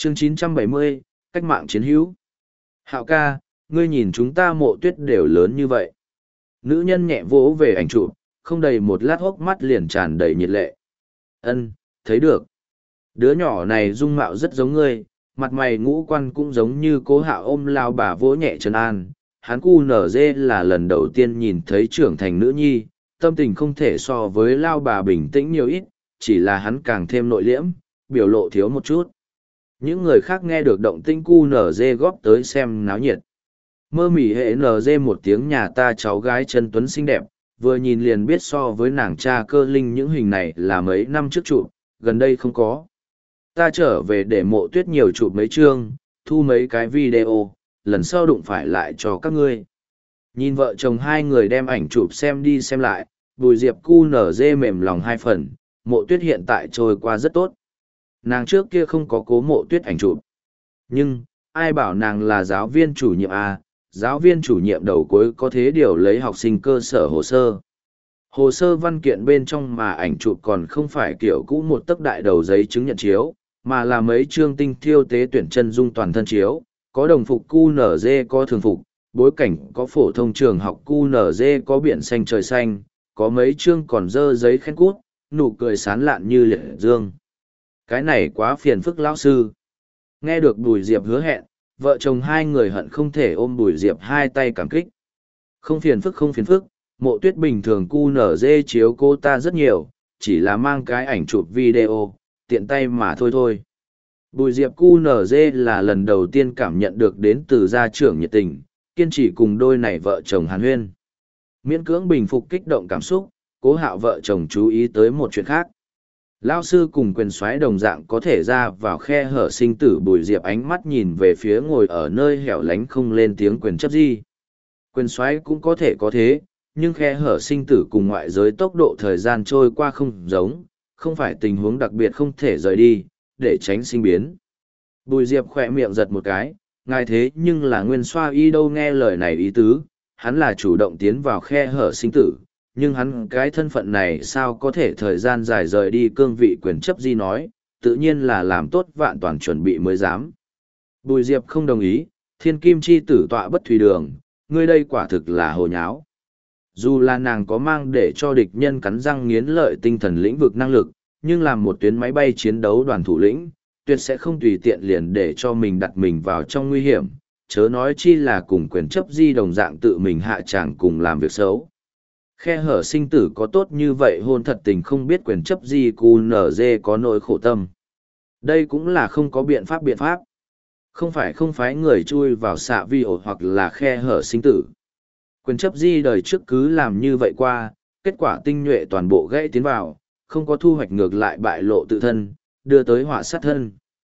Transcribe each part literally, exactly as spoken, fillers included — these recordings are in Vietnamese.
Chương chín trăm bảy mươi, cách mạng chiến hữu. Hạo ca, ngươi nhìn chúng ta Mộ Tuyết đều lớn như vậy. Nữ nhân nhẹ vỗ về ảnh chụp, không đầy một lát hốc mắt liền tràn đầy nhiệt lệ. Ân, thấy được. Đứa nhỏ này dung mạo rất giống ngươi, mặt mày ngũ quan cũng giống như Cố Hạo ôm lao bà vỗ nhẹ trấn an. Hắn cu nở dê là lần đầu tiên nhìn thấy trưởng thành nữ nhi, tâm tình không thể so với lao bà bình tĩnh nhiều ít, chỉ là hắn càng thêm nội liễm, biểu lộ thiếu một chút. Những người khác nghe được động tĩnh cu nở dê góp tới xem náo nhiệt. Mơ mỉ hệ nở dê một tiếng nhà ta cháu gái chân tuấn xinh đẹp, vừa nhìn liền biết so với nàng cha cơ linh những hình này là mấy năm trước chụp, gần đây không có. Ta trở về để Mộ Tuyết nhiều chụp mấy chương, thu mấy cái video, lần sau đụng phải lại cho các ngươi. Nhìn vợ chồng hai người đem ảnh chụp xem đi xem lại, Bùi Diệp cu nở dê mềm lòng hai phần, Mộ Tuyết hiện tại trôi qua rất tốt. Nàng trước kia không có cố Mộ Tuyết ảnh chụp. Nhưng, ai bảo nàng là giáo viên chủ nhiệm à, giáo viên chủ nhiệm đầu cuối có thế điều lấy học sinh cơ sở hồ sơ. Hồ sơ văn kiện bên trong mà ảnh chụp còn không phải kiểu cũ một tấc đại đầu giấy chứng nhận chiếu, mà là mấy chương tinh thiêu tế tuyển chân dung toàn thân chiếu, có đồng phục cu nở dê có thường phục, bối cảnh có phổ thông trường học cu nở dê có biển xanh trời xanh, có mấy chương còn dơ giấy khen cút, nụ cười sán lạn như liệt dương. Cái này quá phiền phức lão sư. Nghe được Bùi Diệp hứa hẹn, vợ chồng hai người hận không thể ôm Bùi Diệp hai tay cảm kích. Không phiền phức không phiền phức, Mộ Tuyết bình thường cu nở dê chiếu cô ta rất nhiều, chỉ là mang cái ảnh chụp video, tiện tay mà thôi thôi. Bùi Diệp cu nở dê là lần đầu tiên cảm nhận được đến từ gia trưởng nhiệt tình, kiên trì cùng đôi này vợ chồng hàn huyên. Miễn cưỡng bình phục kích động cảm xúc, Cố Hạo vợ chồng chú ý tới một chuyện khác. Lao sư cùng quyền soái đồng dạng có thể ra vào khe hở sinh tử. Bùi Diệp ánh mắt nhìn về phía ngồi ở nơi hẻo lánh không lên tiếng quyền chấp di. Quyền soái cũng có thể có thế, nhưng khe hở sinh tử cùng ngoại giới tốc độ thời gian trôi qua không giống, không phải tình huống đặc biệt không thể rời đi, để tránh sinh biến. Bùi Diệp khỏe miệng giật một cái, ngài thế nhưng là nguyên soa y đâu nghe lời này ý tứ, hắn là chủ động tiến vào khe hở sinh tử, nhưng hắn cái thân phận này sao có thể thời gian dài rời đi cương vị quyền chấp di nói, tự nhiên là làm tốt vạn toàn chuẩn bị mới dám. Bùi Diệp không đồng ý, thiên kim chi tử tọa bất thủy đường, ngươi đây quả thực là hồ nháo. Dù là nàng có mang để cho địch nhân cắn răng nghiến lợi tinh thần lĩnh vực năng lực, nhưng làm một tuyến máy bay chiến đấu đoàn thủ lĩnh, tuyệt sẽ không tùy tiện liền để cho mình đặt mình vào trong nguy hiểm, chớ nói chi là cùng quyền chấp di đồng dạng tự mình hạ tràng cùng làm việc xấu. Khe hở sinh tử có tốt như vậy hôn thật tình không biết quyền chấp di cu nở dê có nỗi khổ tâm. Đây cũng là không có biện pháp biện pháp. Không phải không phái người chui vào xạ vi ổ hoặc là khe hở sinh tử. Quyền chấp di đời trước cứ làm như vậy qua, kết quả tinh nhuệ toàn bộ gãy tiến vào, không có thu hoạch ngược lại bại lộ tự thân, đưa tới họa sát thân.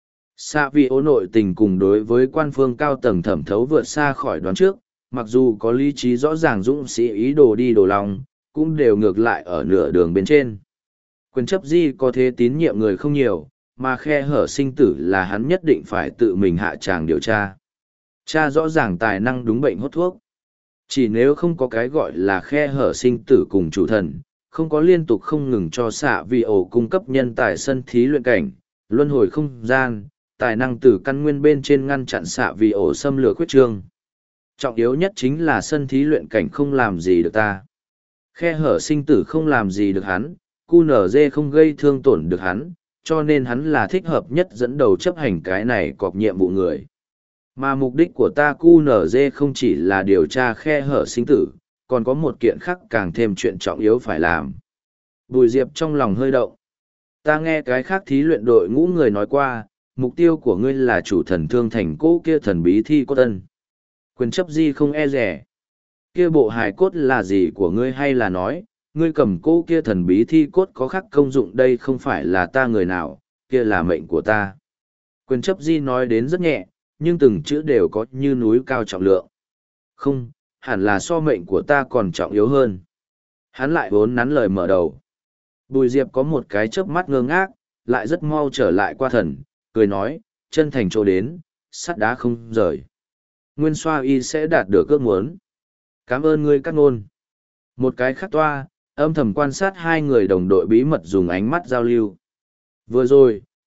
Xạ vi ổ nội tình cùng đối với quan phương cao tầng thẩm thấu vượt xa khỏi đoán trước, mặc dù có lý trí rõ ràng dũng sĩ ý đồ đi đồ lòng, cũng đều ngược lại ở nửa đường bên trên. Quyền chấp di có thế tín nhiệm người không nhiều, mà khe hở sinh tử là hắn nhất định phải tự mình hạ tràng điều tra. Cha rõ ràng tài năng đúng bệnh hốt thuốc. Chỉ nếu không có cái gọi là khe hở sinh tử cùng chủ thần, không có liên tục không ngừng cho xạ vi ổ cung cấp nhân tài sân thí luyện cảnh, luân hồi không gian, tài năng từ căn nguyên bên trên ngăn chặn xạ vi ổ xâm lược khuyết trương. Trọng yếu nhất chính là sân thí luyện cảnh không làm gì được ta. Khe hở sinh tử không làm gì được hắn, cu nở dê không gây thương tổn được hắn, cho nên hắn là thích hợp nhất dẫn đầu chấp hành cái này cọp nhiệm vụ người. Mà mục đích của ta cu nở dê không chỉ là điều tra khe hở sinh tử, còn có một kiện khác càng thêm chuyện trọng yếu phải làm. Bùi Diệp trong lòng hơi động. Ta nghe cái khác thí luyện đội ngũ người nói qua, mục tiêu của ngươi là chủ thần thương thành cỗ kia thần bí thi cốt tân. Quyền chấp di không e rẻ. Kia bộ hài cốt là gì của ngươi hay là nói, ngươi cầm cỗ kia thần bí thi cốt có khác công dụng đây không phải là ta người nào, kia là mệnh của ta. Quyền chấp di nói đến rất nhẹ, nhưng từng chữ đều có như núi cao trọng lượng. Không, hẳn là so mệnh của ta còn trọng yếu hơn. Hắn lại vốn nắn lời mở đầu. Bùi Diệp có một cái chớp mắt ngơ ngác, lại rất mau trở lại qua thần, cười nói, chân thành chỗ đến, sắt đá không rời. Nguyên Xoa Y sẽ đạt được ước muốn. Cảm ơn ngươi cắt ngôn. Một cái khắc toa, âm thầm quan sát hai người đồng đội bí mật dùng ánh mắt giao lưu. Vừa rồi,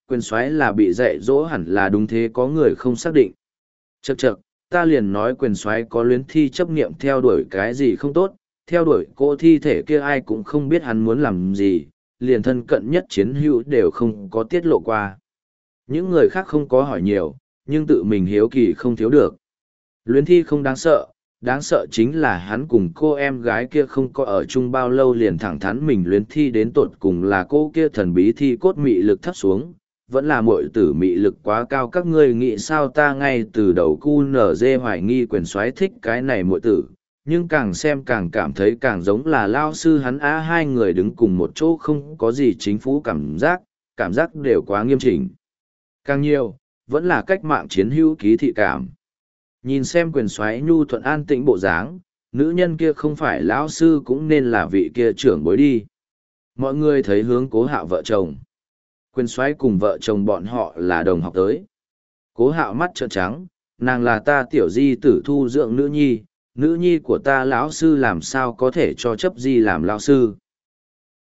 quyền soái là bị dạy dỗ hẳn là đúng thế, có người không xác định. Chậc chậc, ta liền nói quyền soái có luyến thi chấp niệm theo đuổi cái gì không tốt, theo đuổi cô thi thể kia ai cũng không biết hắn muốn làm gì, liền thân cận nhất chiến hữu đều không có tiết lộ qua. Những người khác không có hỏi nhiều, nhưng tự mình hiếu kỳ không thiếu được. Luyến thi không đáng sợ, đáng sợ chính là hắn cùng cô em gái kia không có ở chung bao lâu liền thẳng thắn mình luyến thi đến tột cùng là cô kia thần bí thi cốt mị lực thấp xuống, vẫn là muội tử mị lực quá cao. Các ngươi nghĩ sao? Ta ngay từ đầu cu nở dê hoài nghi quyền soái thích cái này muội tử, nhưng càng xem càng cảm thấy càng giống là lao sư hắn á. Hai người đứng cùng một chỗ không có gì chính phủ cảm giác, cảm giác đều quá nghiêm chỉnh. Càng nhiều, vẫn là cách mạng chiến hữu ký thị cảm. Nhìn xem quyền soái nhu thuận an tĩnh bộ dáng, nữ nhân kia không phải lão sư cũng nên là vị kia trưởng bối đi. Mọi người thấy hướng Cố Hạo vợ chồng. Quyền soái cùng vợ chồng bọn họ là đồng học tới. Cố Hạo mắt trợn trắng, nàng là ta tiểu di tử thu dưỡng nữ nhi, nữ nhi của ta lão sư làm sao có thể cho chấp di làm lão sư.